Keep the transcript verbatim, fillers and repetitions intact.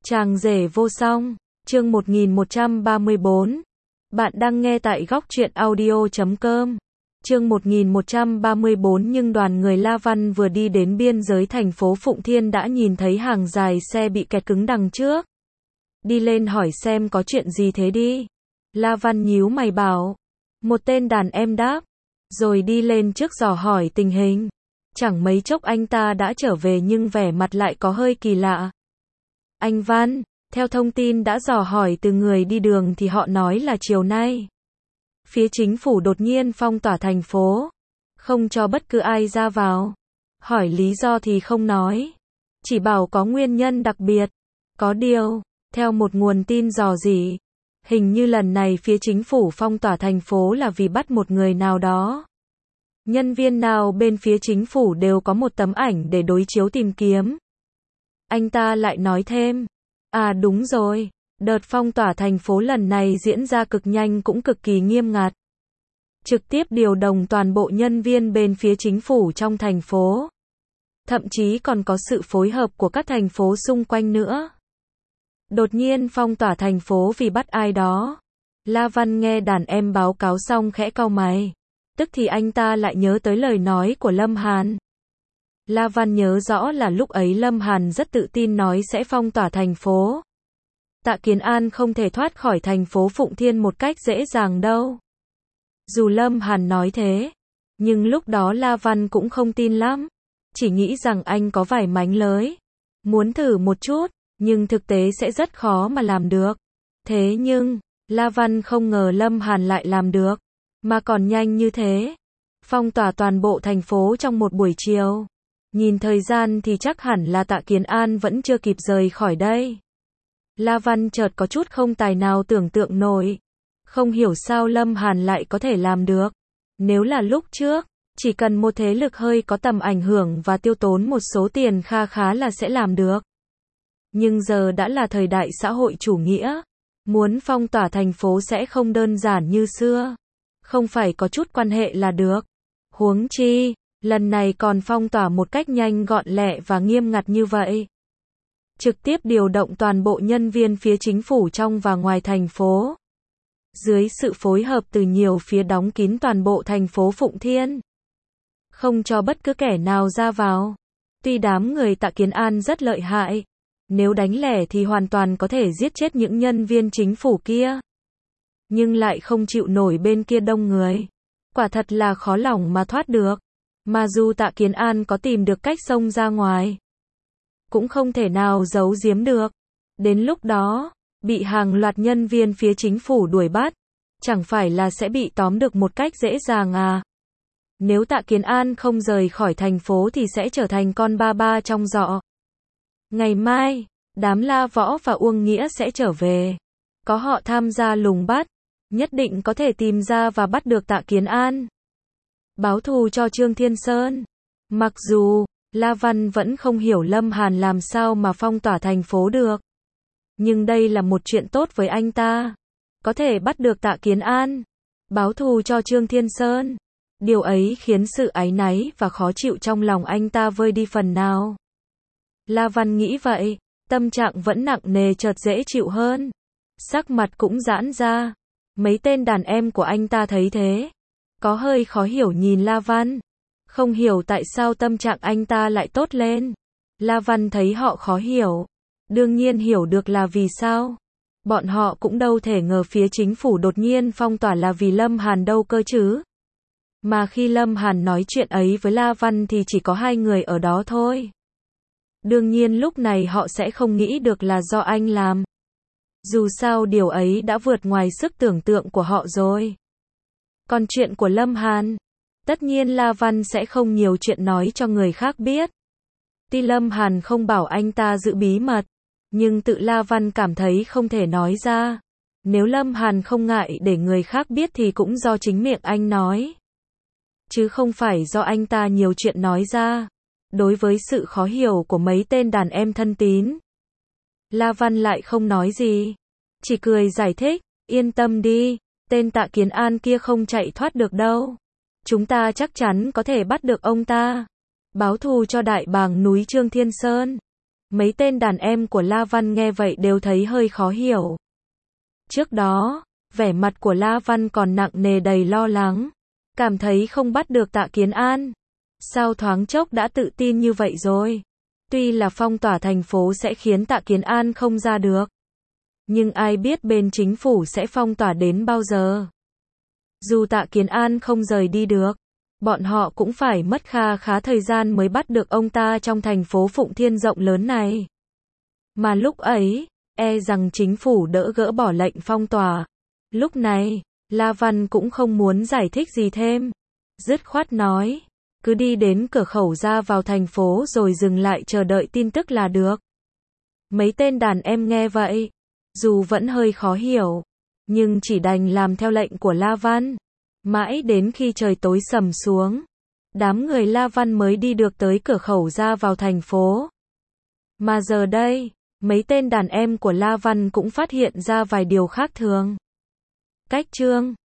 Chàng rể vô song, chương một nghìn một trăm ba mươi bốn. Bạn đang nghe tại góc truyện audio chấm com. Chương một nghìn một trăm ba mươi bốn. Nhưng đoàn người La Văn vừa đi đến biên giới thành phố Phụng Thiên đã nhìn thấy hàng dài xe bị kẹt cứng đằng trước. Đi lên hỏi xem có chuyện gì thế đi. La Văn nhíu mày bảo. Một tên đàn em đáp. Rồi đi lên trước dò hỏi tình hình. Chẳng mấy chốc anh ta đã trở về nhưng vẻ mặt lại có hơi kỳ lạ. Anh Văn, theo thông tin đã dò hỏi từ người đi đường thì họ nói là chiều nay phía chính phủ đột nhiên phong tỏa thành phố, không cho bất cứ ai ra vào. Hỏi lý do thì không nói, chỉ bảo có nguyên nhân đặc biệt. Có điều, theo một nguồn tin rò rỉ, hình như lần này phía chính phủ phong tỏa thành phố là vì bắt một người nào đó. Nhân viên nào bên phía chính phủ đều có một tấm ảnh để đối chiếu tìm kiếm. Anh ta lại nói thêm, à đúng rồi, đợt phong tỏa thành phố lần này diễn ra cực nhanh cũng cực kỳ nghiêm ngặt. Trực tiếp điều động toàn bộ nhân viên bên phía chính phủ trong thành phố. Thậm chí còn có sự phối hợp của các thành phố xung quanh nữa. Đột nhiên phong tỏa thành phố vì bắt ai đó. La Văn nghe đàn em báo cáo xong khẽ cau mày. Tức thì anh ta lại nhớ tới lời nói của Lâm Hàn. La Văn nhớ rõ là lúc ấy Lâm Hàn rất tự tin nói sẽ phong tỏa thành phố. Tạ Kiến An không thể thoát khỏi thành phố Phụng Thiên một cách dễ dàng đâu. Dù Lâm Hàn nói thế, nhưng lúc đó La Văn cũng không tin lắm. Chỉ nghĩ rằng anh có vài mánh lới. Muốn thử một chút, nhưng thực tế sẽ rất khó mà làm được. Thế nhưng, La Văn không ngờ Lâm Hàn lại làm được. Mà còn nhanh như thế. Phong tỏa toàn bộ thành phố trong một buổi chiều. Nhìn thời gian thì chắc hẳn là Tạ Kiến An vẫn chưa kịp rời khỏi đây. La Văn chợt có chút không tài nào tưởng tượng nổi. Không hiểu sao Lâm Hàn lại có thể làm được. Nếu là lúc trước, chỉ cần một thế lực hơi có tầm ảnh hưởng và tiêu tốn một số tiền kha khá là sẽ làm được. Nhưng giờ đã là thời đại xã hội chủ nghĩa. Muốn phong tỏa thành phố sẽ không đơn giản như xưa. Không phải có chút quan hệ là được. Huống chi, lần này còn phong tỏa một cách nhanh gọn lẹ và nghiêm ngặt như vậy. Trực tiếp điều động toàn bộ nhân viên phía chính phủ trong và ngoài thành phố. Dưới sự phối hợp từ nhiều phía đóng kín toàn bộ thành phố Phụng Thiên. Không cho bất cứ kẻ nào ra vào. Tuy đám người Tạ Kiến An rất lợi hại. Nếu đánh lẻ thì hoàn toàn có thể giết chết những nhân viên chính phủ kia. Nhưng lại không chịu nổi bên kia đông người. Quả thật là khó lòng mà thoát được. Mà dù Tạ Kiến An có tìm được cách xông ra ngoài, cũng không thể nào giấu giếm được. Đến lúc đó, bị hàng loạt nhân viên phía chính phủ đuổi bắt, chẳng phải là sẽ bị tóm được một cách dễ dàng à. Nếu Tạ Kiến An không rời khỏi thành phố thì sẽ trở thành con ba ba trong giỏ. Ngày mai, đám La Võ và Uông Nghĩa sẽ trở về. Có họ tham gia lùng bắt, nhất định có thể tìm ra và bắt được Tạ Kiến An. Báo thù cho Trương Thiên Sơn. Mặc dù, La Văn vẫn không hiểu Lâm Hàn làm sao mà phong tỏa thành phố được. Nhưng đây là một chuyện tốt với anh ta. Có thể bắt được Tạ Kiến An. Báo thù cho Trương Thiên Sơn. Điều ấy khiến sự áy náy và khó chịu trong lòng anh ta vơi đi phần nào. La Văn nghĩ vậy, tâm trạng vẫn nặng nề chợt dễ chịu hơn. Sắc mặt cũng giãn ra. Mấy tên đàn em của anh ta thấy thế. Có hơi khó hiểu nhìn La Văn. Không hiểu tại sao tâm trạng anh ta lại tốt lên. La Văn thấy họ khó hiểu. Đương nhiên hiểu được là vì sao. Bọn họ cũng đâu thể ngờ phía chính phủ đột nhiên phong tỏa là vì Lâm Hàn đâu cơ chứ. Mà khi Lâm Hàn nói chuyện ấy với La Văn thì chỉ có hai người ở đó thôi. Đương nhiên lúc này họ sẽ không nghĩ được là do anh làm. Dù sao điều ấy đã vượt ngoài sức tưởng tượng của họ rồi. Còn chuyện của Lâm Hàn, tất nhiên La Văn sẽ không nhiều chuyện nói cho người khác biết. Tuy Lâm Hàn không bảo anh ta giữ bí mật, nhưng tự La Văn cảm thấy không thể nói ra. Nếu Lâm Hàn không ngại để người khác biết thì cũng do chính miệng anh nói. Chứ không phải do anh ta nhiều chuyện nói ra. Đối với sự khó hiểu của mấy tên đàn em thân tín, La Văn lại không nói gì. Chỉ cười giải thích, yên tâm đi. Tên Tạ Kiến An kia không chạy thoát được đâu. Chúng ta chắc chắn có thể bắt được ông ta. Báo thù cho đại bàng núi Trương Thiên Sơn. Mấy tên đàn em của La Văn nghe vậy đều thấy hơi khó hiểu. Trước đó, vẻ mặt của La Văn còn nặng nề đầy lo lắng, cảm thấy không bắt được Tạ Kiến An. Sao thoáng chốc đã tự tin như vậy rồi? Tuy là phong tỏa thành phố sẽ khiến Tạ Kiến An không ra được, nhưng ai biết bên chính phủ sẽ phong tỏa đến bao giờ? Dù Tạ Kiến An không rời đi được, bọn họ cũng phải mất kha khá thời gian mới bắt được ông ta trong thành phố Phụng Thiên rộng lớn này. Mà lúc ấy, e rằng chính phủ đỡ gỡ bỏ lệnh phong tỏa. Lúc này, La Văn cũng không muốn giải thích gì thêm. Dứt khoát nói, cứ đi đến cửa khẩu ra vào thành phố rồi dừng lại chờ đợi tin tức là được. Mấy tên đàn em nghe vậy, dù vẫn hơi khó hiểu, nhưng chỉ đành làm theo lệnh của La Văn. Mãi đến khi trời tối sầm xuống, đám người La Văn mới đi được tới cửa khẩu ra vào thành phố. Mà giờ đây, mấy tên đàn em của La Văn cũng phát hiện ra vài điều khác thường. Cách chương